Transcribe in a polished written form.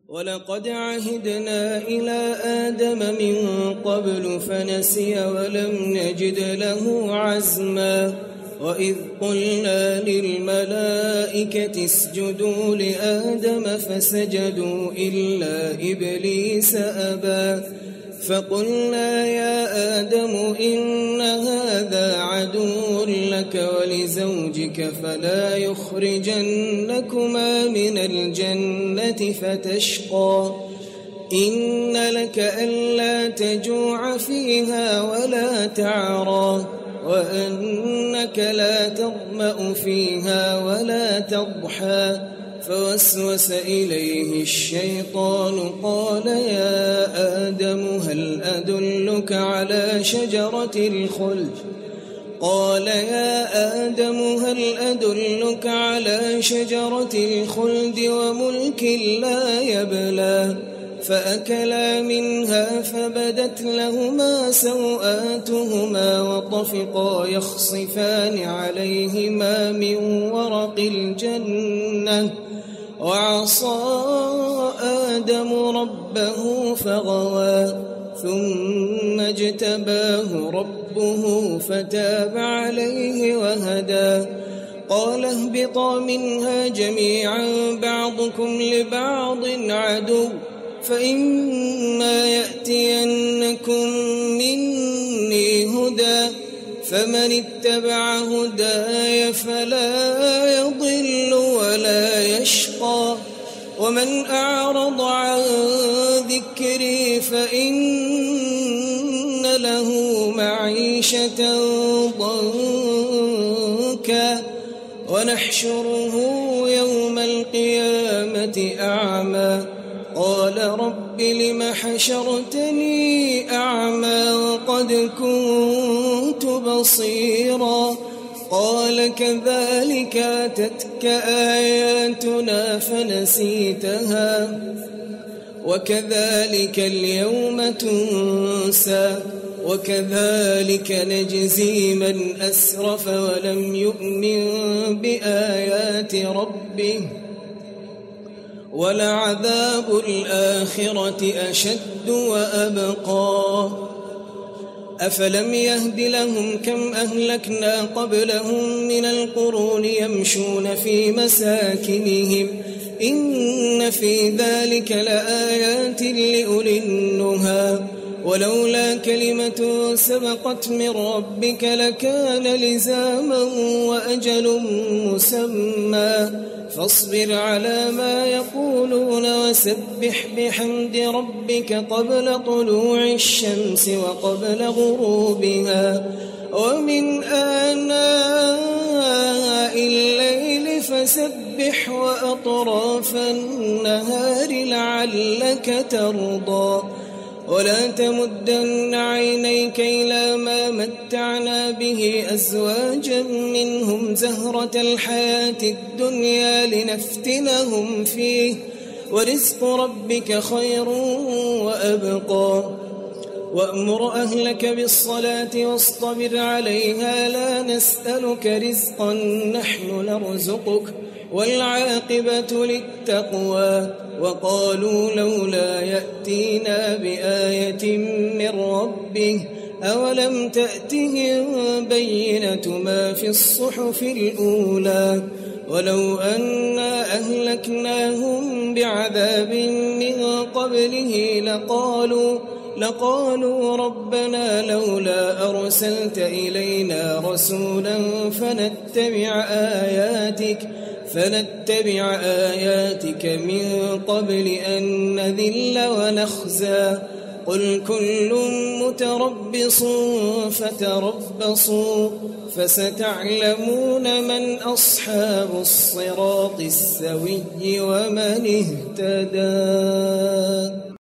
ولقد عهدنا إلى آدم من قبل فنسي ولم نجد له عزما وإذ قلنا للملائكة اسجدوا لآدم فسجدوا إلا إبليس أبى فقلنا يا آدم إن هذا عدو لك ولزوجك فلا يخرجنكما من الجنة فتشقى إن لك ألا تجوع فيها ولا تعرى وأنك لا تظمأ فيها ولا تضحى فوسوس إليه الشيطان قال يا آدم هل أدلك على شجرة الخلد قال يا آدم هل أدلك على شجرة الخلد وملك لا يبلى فأكلا منها فبدت لهما سوآتهما وطفقا يخصفان عليهما من ورق الجنة وعصى آدم ربه فغوى ثم اجتباه ربه فتاب عليه وهدى قال اهبطا منها جميعا بعضكم لبعض عدو فإما يأتينكم مني هدى فمن اتبع هداي فلا يضل ولا يشقى ومن أعرض عن ذكري فإن له معيشة ضنكا ونحشره يوم القيامة أعمى قال رب لم حشرتني أعمى وقد كنت بصيرا قال كذلك أتتك آياتنا فنسيتها وكذلك اليوم تنسى وكذلك نجزي من أسرف ولم يؤمن بآيات ربه ولعذاب الآخرة أشد وأبقى أفلم يهد لهم كم أهلكنا قبلهم من القرون يمشون في مساكنهم إن في ذلك لآيات لأولي النهى ولولا كلمة سبقت من ربك لكان لزاما وأجل مسمى فاصبر على ما يقولون وسبح بحمد ربك قبل طلوع الشمس وقبل غروبها ومن آناء الليل فسبح وأطراف النهار لعلك ترضى ولا تمدن عينيك إلى ما متعنا به أزواجا منهم زهرة الحياة الدنيا لنفتنهم فيه ورزق ربك خير وأبقى وأمر أهلك بالصلاة واصطبر عليها لا نسألك رزقا نحن نرزقك والعاقبة للتقوى وقالوا لولا يأتينا بآية من ربه أولم تأتهم بينة ما في الصحف الأولى ولو أنا أهلكناهم بعذاب من قبله لقالوا ربنا لولا أرسلت إلينا رسولا فنتبع آياتك من قبل أن نذل ونخزى قل كل متربص فتربصوا فستعلمون من أصحاب الصراط السوي ومن اهتدى.